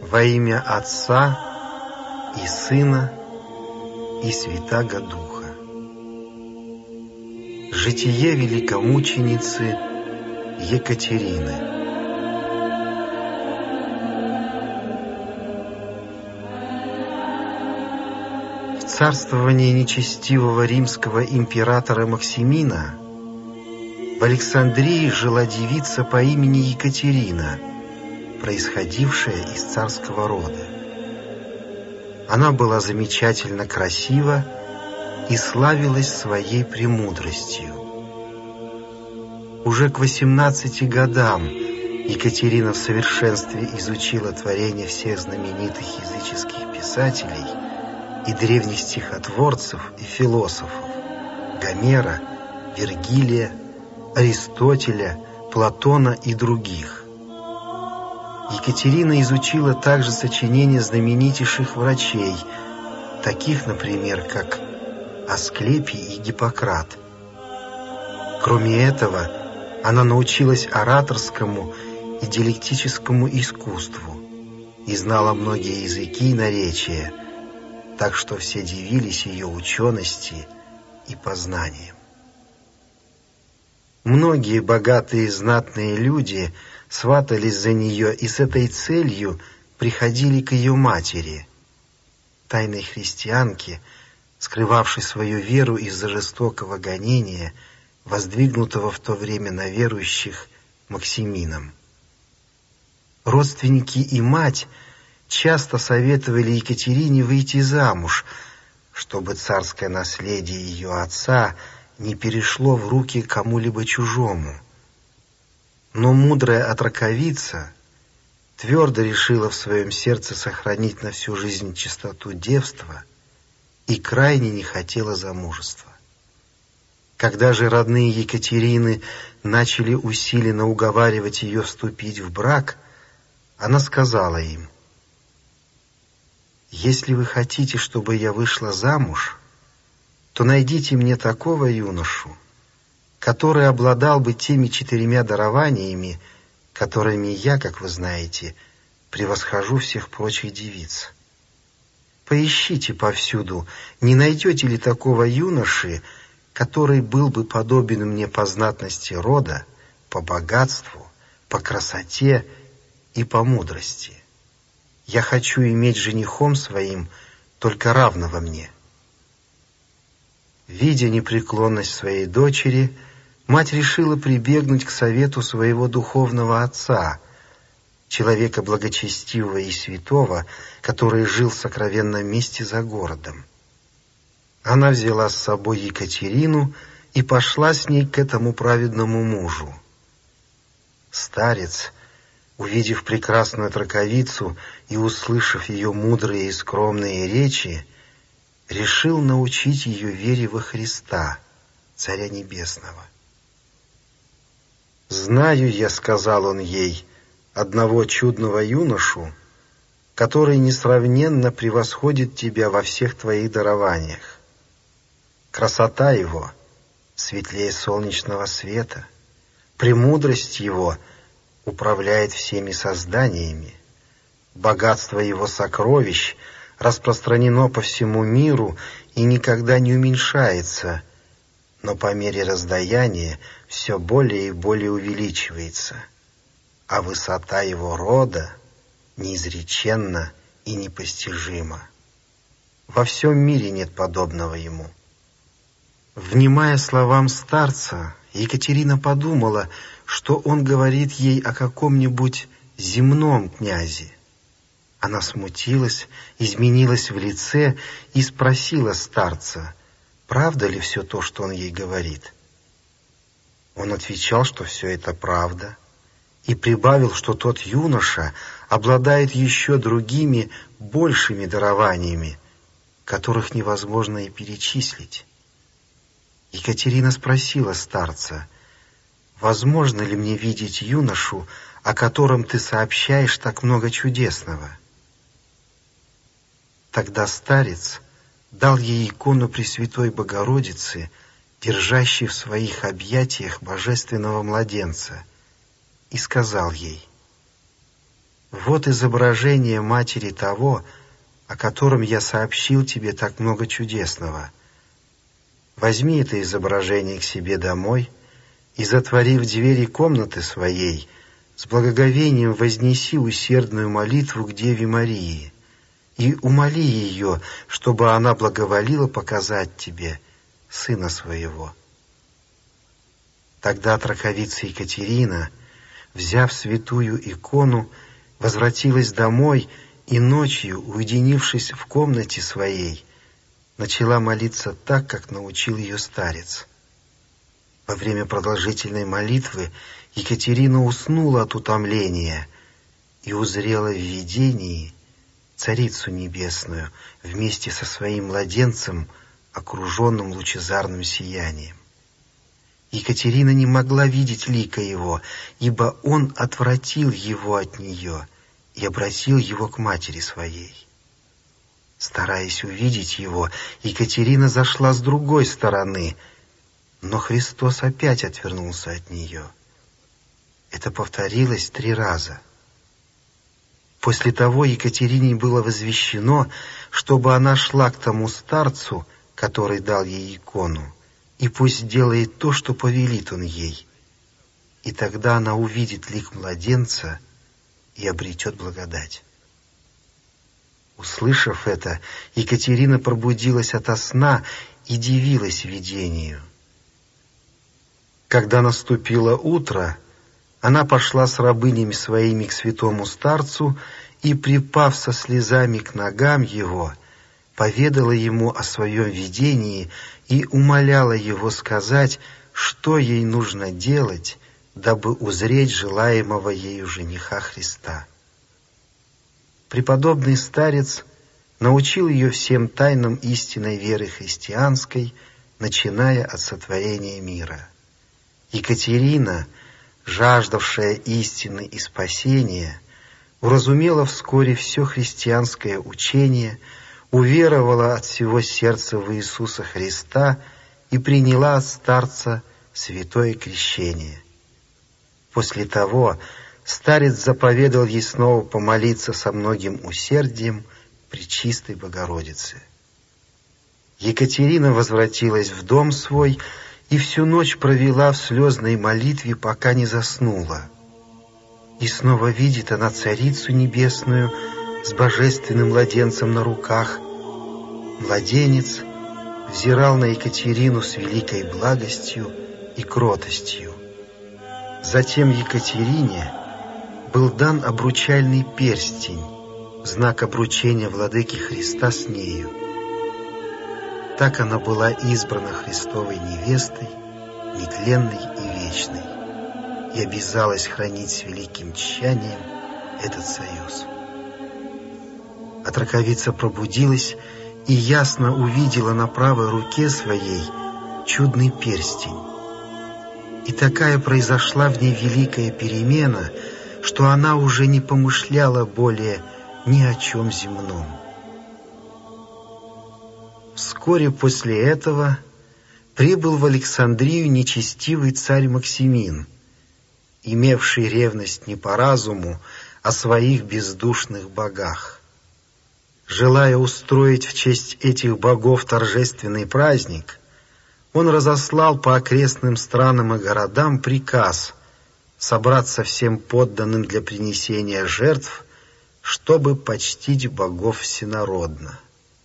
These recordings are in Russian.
Во имя Отца и Сына и Святаго Духа. Житие великомученицы Екатерины. В царствовании нечестивого римского императора Максимина в Александрии жила девица по имени Екатерина, происходившая из царского рода. Она была замечательно красива и славилась своей премудростью. Уже к 18 годам Екатерина в совершенстве изучила творения всех знаменитых языческих писателей и древних стихотворцев и философов Гомера, Вергилия, Аристотеля, Платона и других. Екатерина изучила также сочинения знаменитейших врачей, таких, например, как Асклепий и Гиппократ. Кроме этого, она научилась ораторскому и диалектическому искусству и знала многие языки и наречия, так что все дивились ее учености и познаниям. Многие богатые и знатные люди сватались за нее и с этой целью приходили к ее матери, тайной христианке, скрывавшей свою веру из-за жестокого гонения, воздвигнутого в то время на верующих Максимином. Родственники и мать часто советовали Екатерине выйти замуж, чтобы царское наследие ее отца не перешло в руки кому-либо чужому. Но мудрая отроковица твердо решила в своем сердце сохранить на всю жизнь чистоту девства и крайне не хотела замужества. Когда же родные Екатерины начали усиленно уговаривать ее вступить в брак, она сказала им: «Если вы хотите, чтобы я вышла замуж, то найдите мне такого юношу, который обладал бы теми 4 дарованиями, которыми я, как вы знаете, превосхожу всех прочих девиц. Поищите повсюду, не найдете ли такого юноши, который был бы подобен мне по знатности рода, по богатству, по красоте и по мудрости. Я хочу иметь женихом своим только равного мне». Видя непреклонность своей дочери, мать решила прибегнуть к совету своего духовного отца, человека благочестивого и святого, который жил в сокровенном месте за городом. Она взяла с собой Екатерину и пошла с ней к этому праведному мужу. Старец, увидев прекрасную отроковицу и услышав ее мудрые и скромные речи, решил научить ее вере во Христа, Царя Небесного. «Знаю я, — сказал он ей, — одного чудного юношу, который несравненно превосходит тебя во всех твоих дарованиях. Красота его светлее солнечного света, премудрость его управляет всеми созданиями, богатство его сокровищ распространено по всему миру и никогда не уменьшается, но по мере раздаяния все более и более увеличивается, а высота его рода неизреченна и непостижима. Во всем мире нет подобного ему». Внимая словам старца, Екатерина подумала, что он говорит ей о каком-нибудь земном князе. Она смутилась, изменилась в лице и спросила старца, правда ли все то, что он ей говорит. Он отвечал, что все это правда, и прибавил, что тот юноша обладает еще другими, большими дарованиями, которых невозможно и перечислить. Екатерина спросила старца: «Возможно ли мне видеть юношу, о котором ты сообщаешь так много чудесного?» Тогда старец дал ей икону Пресвятой Богородицы, держащей в своих объятиях божественного младенца, и сказал ей: Вот изображение матери того, о котором я сообщил тебе так много чудесного. Возьми это изображение к себе домой и, затворив двери комнаты своей, с благоговением вознеси усердную молитву к Деве Марии и умоли ее, чтобы она благоволила показать тебе сына своего. Тогда траковица Екатерина, взяв святую икону, возвратилась домой и ночью, уединившись в комнате своей, начала молиться так, как научил ее старец. Во время продолжительной молитвы Екатерина уснула от утомления и узрела в видении Царицу Небесную вместе со своим младенцем, окруженным лучезарным сиянием. Екатерина не могла видеть лика его, ибо он отвратил его от нее и обратил его к матери своей. Стараясь увидеть его, Екатерина зашла с другой стороны, но Христос опять отвернулся от нее. Это повторилось 3 раза. После того Екатерине было возвещено, чтобы она шла к тому старцу, который дал ей икону, и пусть делает то, что повелит он ей. И тогда она увидит лик младенца и обретет благодать. Услышав это, Екатерина пробудилась ото сна и дивилась видению. Когда наступило утро, она пошла с рабынями своими к святому старцу и, припав со слезами к ногам его, поведала ему о своем видении и умоляла его сказать, что ей нужно делать, дабы узреть желаемого ею жениха Христа. Преподобный старец научил ее всем тайнам истинной веры христианской, начиная от сотворения мира. Екатерина, жаждавшая истины и спасения, уразумела вскоре все христианское учение, уверовала от всего сердца в Иисуса Христа и приняла от старца святое крещение. После того старец заповедал ей снова помолиться со многим усердием Пречистой Богородице. Екатерина возвратилась в дом свой и всю ночь провела в слезной молитве, пока не заснула. И снова видит она Царицу Небесную с божественным младенцем на руках. Младенец взирал на Екатерину с великой благостью и кротостью. Затем Екатерине был дан обручальный перстень, знак обручения Владыки Христа с нею. Так она была избрана Христовой невестой, нетленной и вечной, и обязалась хранить с великим тщанием этот союз. Отроковица пробудилась и ясно увидела на правой руке своей чудный перстень. И такая произошла в ней великая перемена, что она уже не помышляла более ни о чем земном. Вскоре после этого прибыл в Александрию нечестивый царь Максимин, имевший ревность не по разуму о своих бездушных богах. Желая устроить в честь этих богов торжественный праздник, он разослал по окрестным странам и городам приказ собраться всем подданным для принесения жертв, чтобы почтить богов всенародно.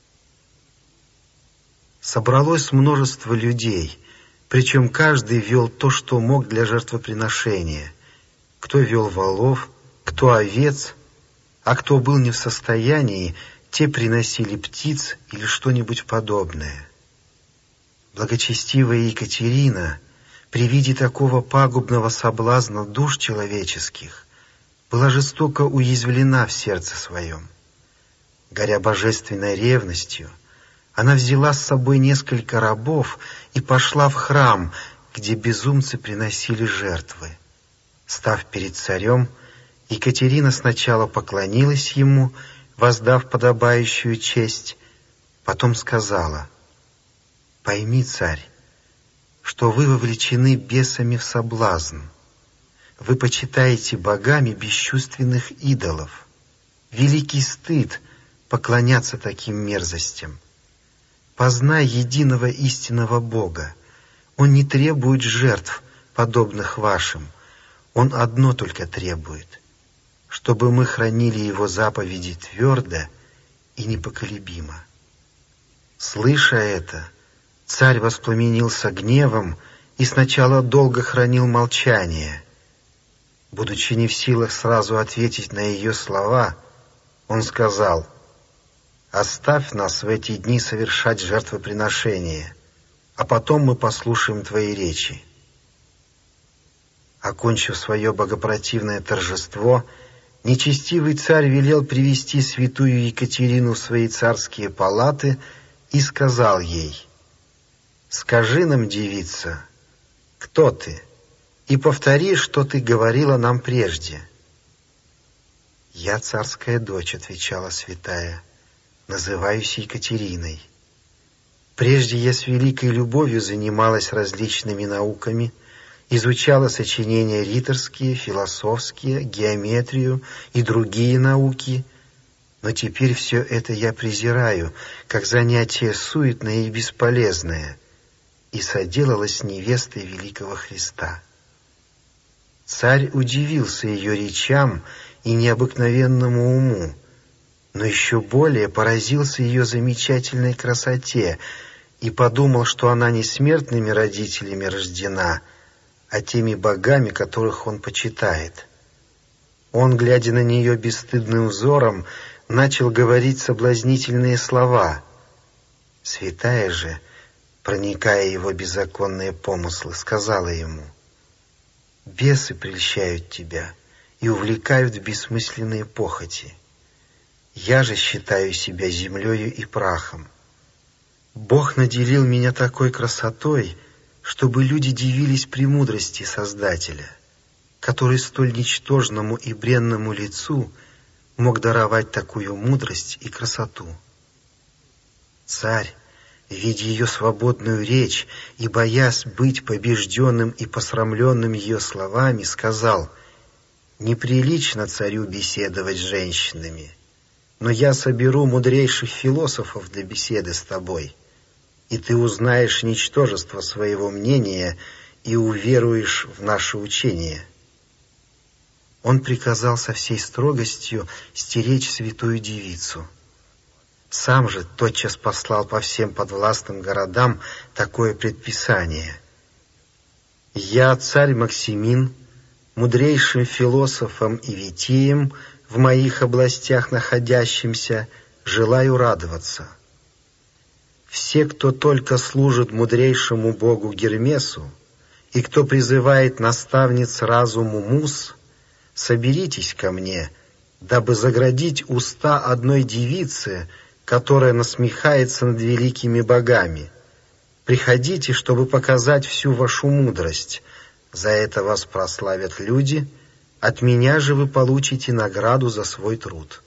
Собралось множество людей, причем каждый вел то, что мог для жертвоприношения. Кто вел волов, кто овец, а кто был не в состоянии, те приносили птиц или что-нибудь подобное. Благочестивая Екатерина при виде такого пагубного соблазна душ человеческих была жестоко уязвлена в сердце своем. Горя божественной ревностью, она взяла с собой несколько рабов и пошла в храм, где безумцы приносили жертвы. Став перед царем, Екатерина сначала поклонилась ему, воздав подобающую честь, потом сказала: «Пойми, царь, что вы вовлечены бесами в соблазн. вы почитаете богами бесчувственных идолов. Великий стыд поклоняться таким мерзостям. Познай единого истинного Бога. Он не требует жертв, подобных вашим. Он одно только требует, чтобы мы хранили Его заповеди твердо и непоколебимо». Слыша это, царь воспламенился гневом и сначала долго хранил молчание. Будучи не в силах сразу ответить на ее слова, он сказал: «Оставь нас в эти дни совершать жертвоприношение, а потом мы послушаем твои речи». Окончив свое богопротивное торжество, нечестивый царь велел привести святую Екатерину в свои царские палаты и сказал ей: «Скажи нам, девица, кто ты, и повтори, что ты говорила нам прежде». «Я царская дочь», — отвечала святая, — «называюсь Екатериной. Прежде я с великой любовью занималась различными науками, изучала сочинения риторские, философские, геометрию и другие науки, но теперь все это я презираю, как занятие суетное и бесполезное, и соделалась невестой великого Христа». Царь удивился ее речам и необыкновенному уму, но еще более поразился ее замечательной красоте и подумал, что она не смертными родителями рождена, а теми богами, которых он почитает. Он, глядя на нее бесстыдным взором, начал говорить соблазнительные слова. Святая же, проникая в его беззаконные помыслы, сказала ему: «Бесы прельщают тебя и увлекают в бессмысленные похоти. Я же считаю себя землею и прахом. Бог наделил меня такой красотой, чтобы люди дивились премудрости Создателя, который столь ничтожному и бренному лицу мог даровать такую мудрость и красоту». Царь, видя ее свободную речь и боясь быть побежденным и посрамленным ее словами, сказал: «Неприлично царю беседовать с женщинами, но я соберу мудрейших философов для беседы с тобой, и ты узнаешь ничтожество своего мнения и уверуешь в наше учение». Он приказал со всей строгостью стеречь святую девицу. Сам же тотчас послал по всем подвластным городам такое предписание: «Я, царь Максимин, мудрейшим философом и витием в моих областях находящимся, желаю радоваться. Все, кто только служит мудрейшему богу Гермесу и кто призывает наставниц разуму Мус, соберитесь ко мне, дабы заградить уста одной девицы, которая насмехается над великими богами. Приходите, чтобы показать всю вашу мудрость. За это вас прославят люди, от меня же вы получите награду за свой труд».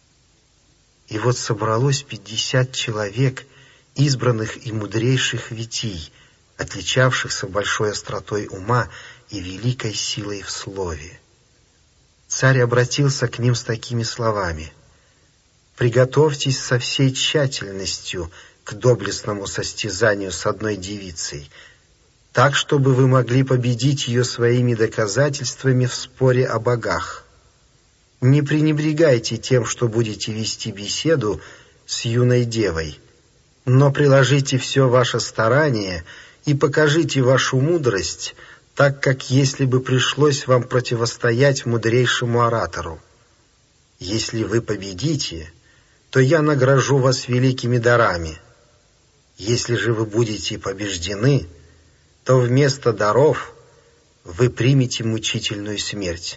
И вот собралось 50 человек, избранных и мудрейших витий, отличавшихся большой остротой ума и великой силой в слове. Царь обратился к ним с такими словами: «Приготовьтесь со всей тщательностью к доблестному состязанию с одной девицей, так, чтобы вы могли победить ее своими доказательствами в споре о богах. Не пренебрегайте тем, что будете вести беседу с юной девой, но приложите все ваше старание и покажите вашу мудрость, так как если бы пришлось вам противостоять мудрейшему оратору. Если вы победите, то я награжу вас великими дарами. Если же вы будете побеждены, то вместо даров вы примете мучительную смерть».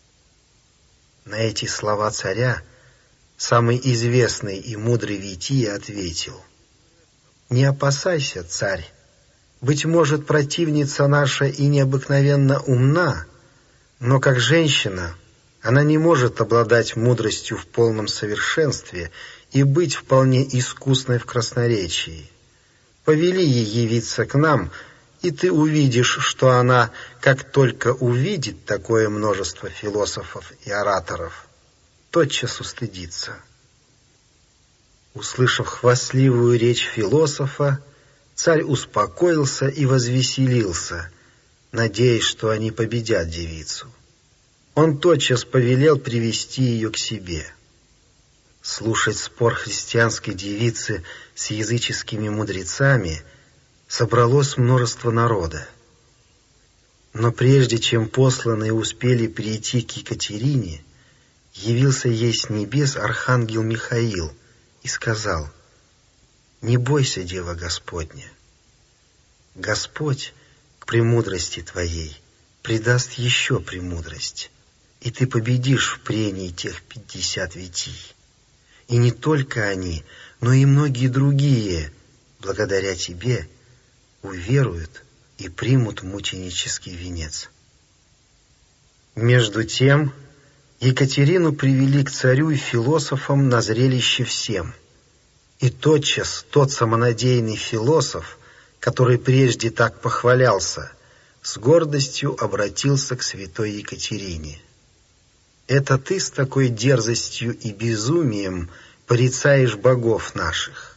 На эти слова царя самый известный и мудрый витий ответил: «Не опасайся, царь. Быть может, противница наша и необыкновенно умна, но как женщина она не может обладать мудростью в полном совершенстве и быть вполне искусной в красноречии. Повели ей явиться к нам, и ты увидишь, что она, как только увидит такое множество философов и ораторов, тотчас устыдится». Услышав хвастливую речь философа, царь успокоился и возвеселился, надеясь, что они победят девицу. Он тотчас повелел привести ее к себе. Слушать спор христианской девицы с языческими мудрецами собралось множество народа. Но прежде чем посланные успели прийти к Екатерине, явился ей с небес архангел Михаил и сказал: «Не бойся, Дева Господня. Господь к премудрости твоей придаст еще премудрость, и ты победишь в прении тех 50 витий. И не только они, но и многие другие, благодаря тебе, уверуют и примут мученический венец». Между тем Екатерину привели к царю и философам на зрелище всем. И тотчас тот самонадеянный философ, который прежде так похвалялся, с гордостью обратился к святой Екатерине: «Это ты с такой дерзостью и безумием порицаешь богов наших?»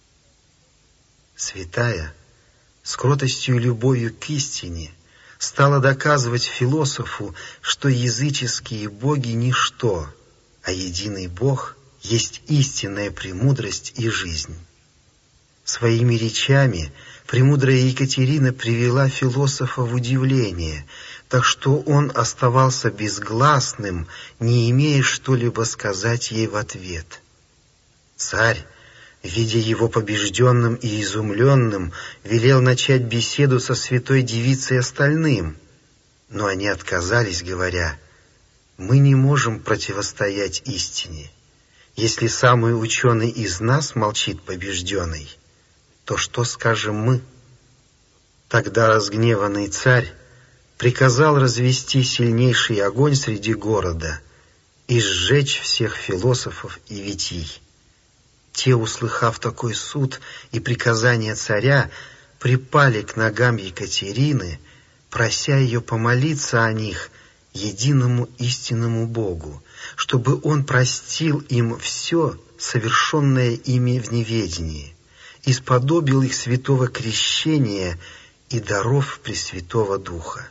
Святая, с кротостью и любовью к истине, стала доказывать философу, что языческие боги — ничто, а единый Бог есть истинная премудрость и жизнь. Своими речами премудрая Екатерина привела философа в удивление, так что он оставался безгласным, не имея что-либо сказать ей в ответ. Царь, видя его побежденным и изумленным, велел начать беседу со святой девицей остальным, но они отказались, говоря: «Мы не можем противостоять истине. Если самый ученый из нас молчит побежденный, то что скажем мы?» Тогда разгневанный царь приказал развести сильнейший огонь среди города и сжечь всех философов и витий. Те, услыхав такой суд и приказание царя, припали к ногам Екатерины, прося ее помолиться о них единому истинному Богу, чтобы Он простил им все, совершенное ими в неведении, и сподобил их святого крещения и даров Пресвятого Духа.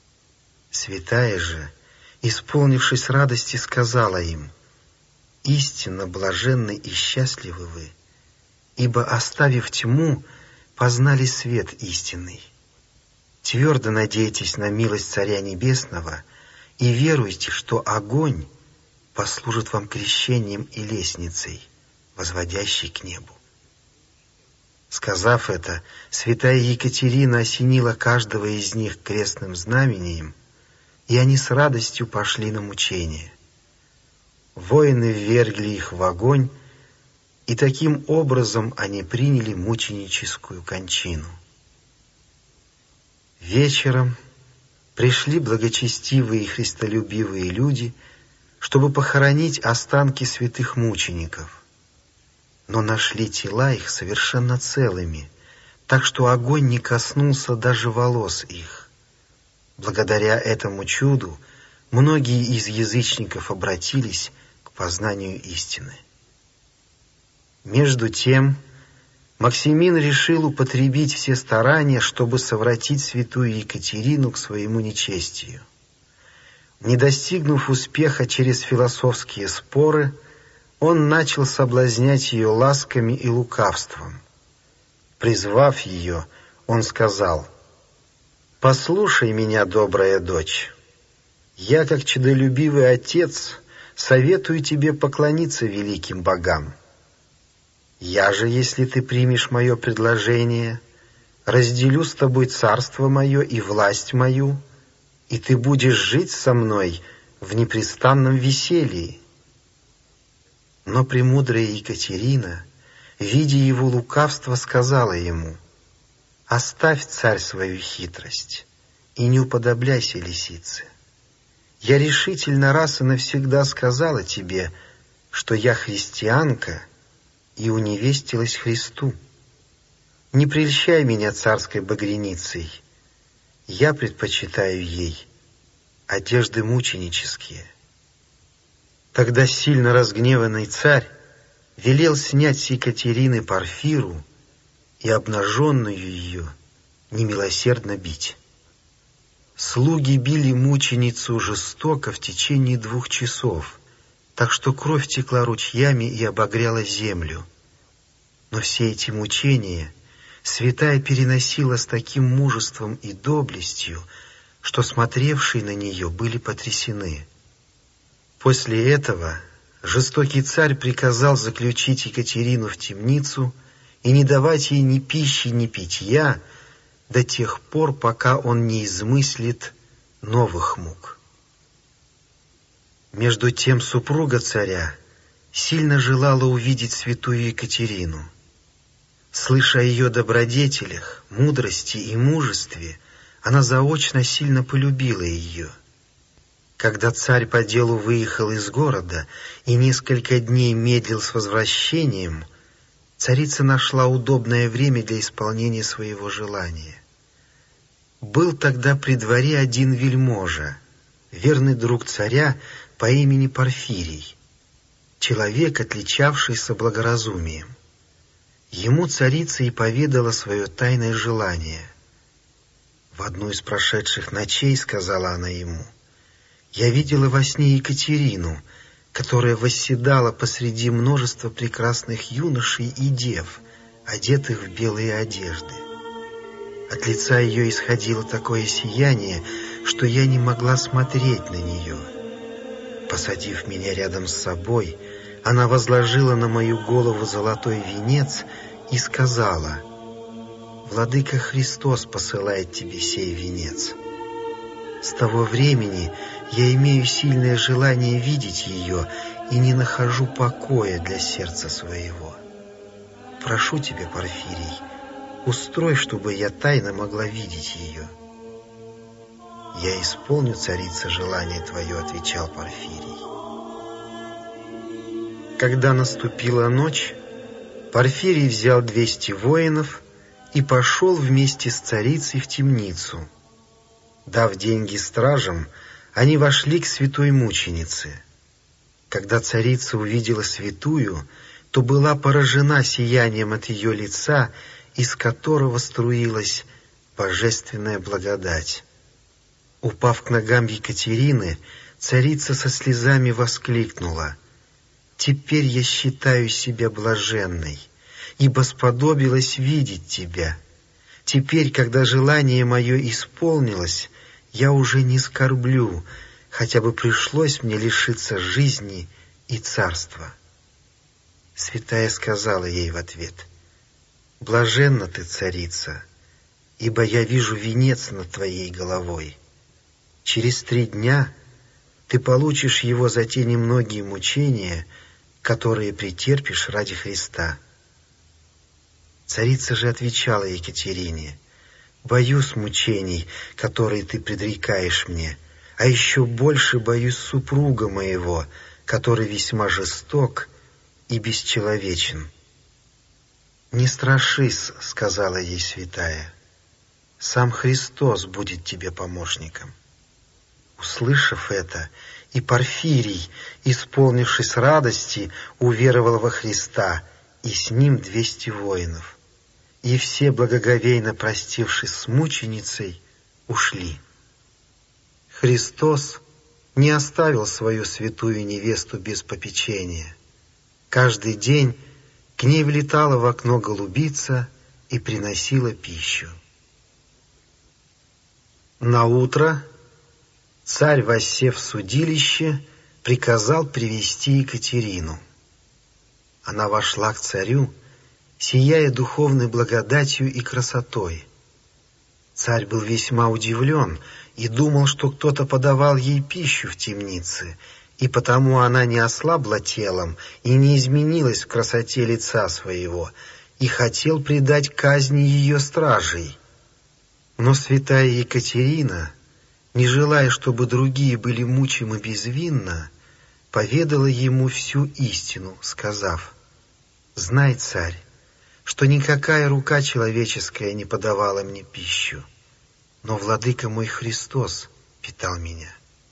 Святая же, исполнившись радости, сказала им: «Истинно блаженны и счастливы вы, ибо, оставив тьму, познали свет истинный. Твердо надейтесь на милость Царя Небесного и веруйте, что огонь послужит вам крещением и лестницей, возводящей к небу». Сказав это, святая Екатерина осенила каждого из них крестным знамением, и они с радостью пошли на мучение. Воины ввергли их в огонь, и таким образом они приняли мученическую кончину. Вечером пришли благочестивые и христолюбивые люди, чтобы похоронить останки святых мучеников, но нашли тела их совершенно целыми, так что огонь не коснулся даже волос их. Благодаря этому чуду многие из язычников обратились к познанию истины. Между тем Максимин решил употребить все старания, чтобы совратить святую Екатерину к своему нечестию. Не достигнув успеха через философские споры, он начал соблазнять ее ласками и лукавством. Призвав ее, он сказал: «Послушай меня, добрая дочь. Я, как честолюбивый отец, советую тебе поклониться великим богам. Я же, если ты примешь мое предложение, разделю с тобой царство мое и власть мою, и ты будешь жить со мной в непрестанном веселье». Но премудрая Екатерина, видя его лукавство, сказала ему: «Оставь, царь, свою хитрость и не уподобляйся лисице. Я решительно раз и навсегда сказала тебе, что я христианка и уневестилась Христу. Не прельщай меня царской багряницей, Я предпочитаю ей одежды мученические». Тогда сильно разгневанный царь велел снять с Екатерины Порфиру и обнаженную ее немилосердно бить. Слуги били мученицу жестоко в течение 2 часов, так что кровь текла ручьями и обогряла землю. Но все эти мучения святая переносила с таким мужеством и доблестью, что смотревшие на нее были потрясены. После этого жестокий царь приказал заключить Екатерину в темницу и не давать ей ни пищи, ни питья до тех пор, пока он не измыслит новых мук. Между тем супруга царя сильно желала увидеть святую Екатерину. Слыша о ее добродетелях, мудрости и мужестве, она заочно сильно полюбила ее. Когда царь по делу выехал из города и несколько дней медлил с возвращением, царица нашла удобное время для исполнения своего желания. Был тогда при дворе один вельможа, верный друг царя по имени Порфирий, человек, отличавшийся благоразумием. Ему царица и поведала свое тайное желание. В одну из прошедших ночей, сказала она ему, я видела во сне Екатерину, которая восседала посреди множества прекрасных юношей и дев, одетых в белые одежды. От лица ее исходило такое сияние, что я не могла смотреть на нее. Посадив меня рядом с собой, она возложила на мою голову золотой венец и сказала: «Владыка Христос посылает тебе сей венец». С того времени я имею сильное желание видеть ее и не нахожу покоя для сердца своего. Прошу тебя, Порфирий, устрой, чтобы я тайно могла видеть ее». «Я исполню, царица, желание твое», — отвечал Порфирий. Когда наступила ночь, Порфирий взял 200 воинов и пошел вместе с царицей в темницу. Дав деньги стражам, они вошли к святой мученице. Когда царица увидела святую, то была поражена сиянием от ее лица, из которого струилась божественная благодать. Упав к ногам Екатерины, царица со слезами воскликнула: «Теперь я считаю себя блаженной, ибо сподобилась видеть тебя. Теперь, когда желание мое исполнилось, я уже не скорблю, хотя бы пришлось мне лишиться жизни и царства». Святая сказала ей в ответ: «Блаженна ты, царица, ибо я вижу венец над твоей головой. Через 3 дня ты получишь его за те немногие мучения, которые претерпишь ради Христа». Царица же отвечала Екатерине: «Боюсь мучений, которые ты предрекаешь мне, а еще больше боюсь супруга моего, который весьма жесток и бесчеловечен». «Не страшись», — сказала ей святая, — «сам Христос будет тебе помощником». Услышав это, и Порфирий, исполнившись радости, уверовал во Христа, и с ним 200 воинов. И все, благоговейно простившись с мученицей, ушли. Христос не оставил свою святую невесту без попечения. Каждый день к ней влетала в окно голубица и приносила пищу. Наутро царь, воссев в судилище, приказал привести Екатерину. Она вошла к царю, сияя духовной благодатью и красотой. Царь был весьма удивлен и думал, что кто-то подавал ей пищу в темнице, и потому она не ослабла телом и не изменилась в красоте лица своего, и хотел предать казни ее стражей. Но святая Екатерина, не желая, чтобы другие были мучимы безвинно, поведала ему всю истину, сказав: «Знай, царь, что никакая рука человеческая не подавала мне пищу. но владыка мой Христос питал меня.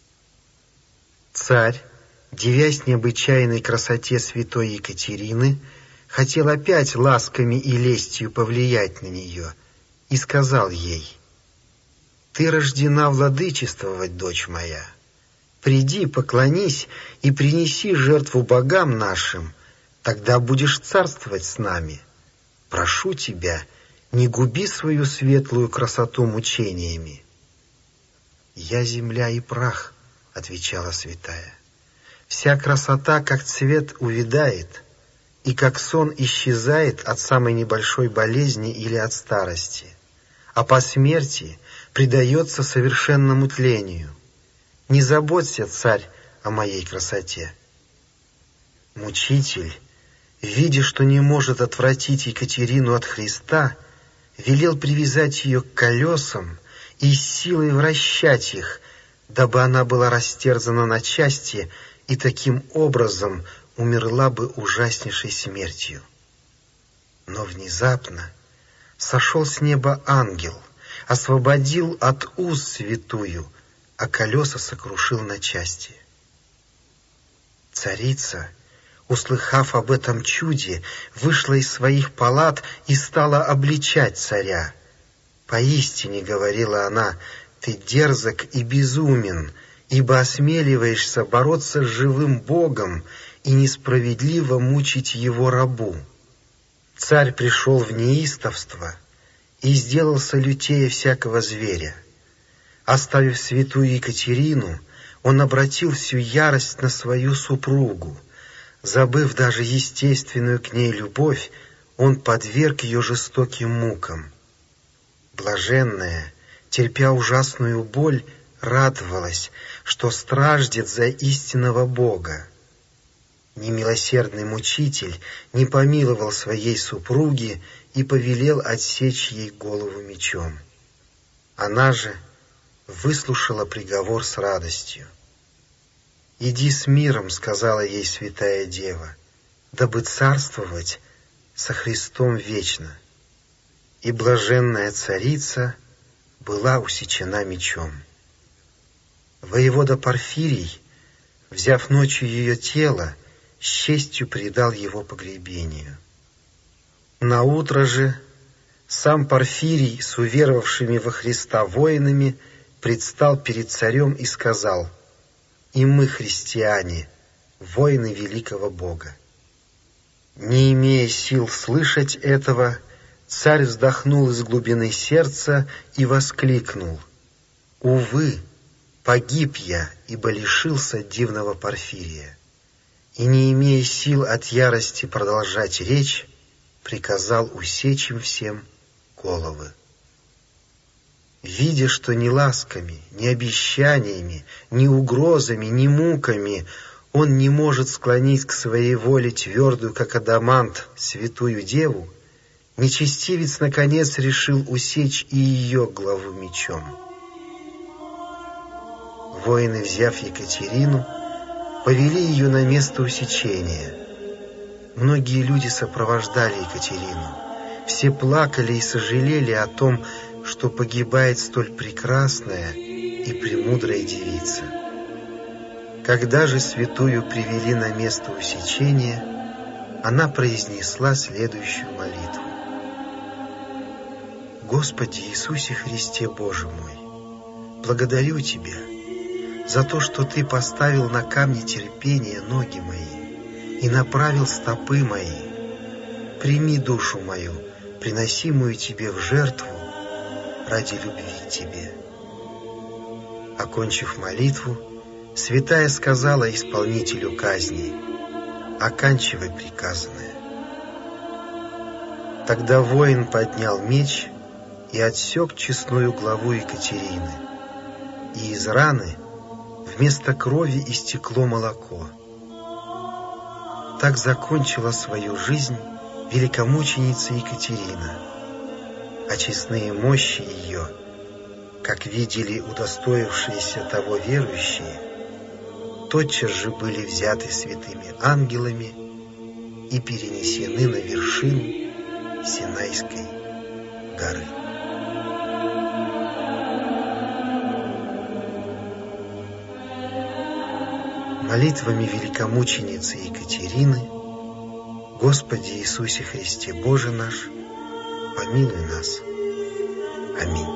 Царь, дивясь необычайной красоте святой Екатерины, хотел опять ласками и лестью повлиять на нее и сказал ей: «Ты рождена владычествовать, дочь моя. Приди, поклонись и принеси жертву богам нашим, тогда будешь царствовать с нами. Прошу тебя, не губи свою светлую красоту мучениями». «Я земля и прах», — отвечала святая. «Вся красота, как цвет, увядает, и как сон исчезает от самой небольшой болезни или от старости, а по смерти предается совершенному тлению. Не заботься, царь, о моей красоте». Мучитель, видя, что не может отвратить Екатерину от Христа, велел привязать ее к колесам и с силой вращать их, дабы она была растерзана на части и таким образом умерла бы ужаснейшей смертью. Но внезапно сошел с неба ангел, освободил от уз святую, а колеса сокрушил на части. Царица, услыхав об этом чуде, вышла из своих палат и стала обличать царя. «Поистине, — говорила она, — ты дерзок и безумен, ибо осмеливаешься бороться с живым Богом и несправедливо мучить его рабу». Царь пришел в неистовство и сделался лютее всякого зверя. Оставив святую Екатерину, он обратил всю ярость на свою супругу. Забыв даже естественную к ней любовь, он подверг ее жестоким мукам. Блаженная, терпя ужасную боль, радовалась, что страждет за истинного Бога. Немилосердный мучитель не помиловал своей супруге и повелел отсечь ей голову мечом. Она же выслушала приговор с радостью. «Иди с миром, — сказала ей святая дева, — дабы царствовать со Христом вечно». И блаженная царица была усечена мечом. Воевода Порфирий, взяв ночью ее тело, с честью предал его погребению. Наутро же сам Порфирий с уверовавшими во Христа воинами предстал перед царем и сказал: «И мы, христиане, воины великого Бога». Не имея сил слышать этого, царь вздохнул из глубины сердца и воскликнул: «Увы, погиб я, ибо лишился дивного Порфирия». И, не имея сил от ярости продолжать речь, приказал усечь им всем головы. Видя, что ни ласками, ни обещаниями, ни угрозами, ни муками он не может склонить к своей воле твердую, как адамант, святую деву, нечестивец наконец решил усечь и ее главу мечом. Воины, взяв Екатерину, повели ее на место усечения. Многие люди сопровождали Екатерину. Все плакали и сожалели о том, что погибает столь прекрасная и премудрая девица. Когда же святую привели на место усечения, она произнесла следующую молитву: «Господи Иисусе Христе, Боже мой, благодарю Тебя за то, что Ты поставил на камне терпения ноги мои и направил стопы мои. Прими душу мою, приносимую Тебе в жертву ради любви к Тебе». Окончив молитву, святая сказала исполнителю казни: «Оканчивай приказанное». Тогда воин поднял меч и отсек честную главу Екатерины, и из раны вместо крови истекло молоко. Так закончила свою жизнь великомученица Екатерина, а честные мощи ее, как видели удостоившиеся того верующие, тотчас же были взяты святыми ангелами и перенесены на вершину Синайской горы. молитвами великомученицы Екатерины, Господи Иисусе Христе, Боже наш, помилуй нас. Аминь.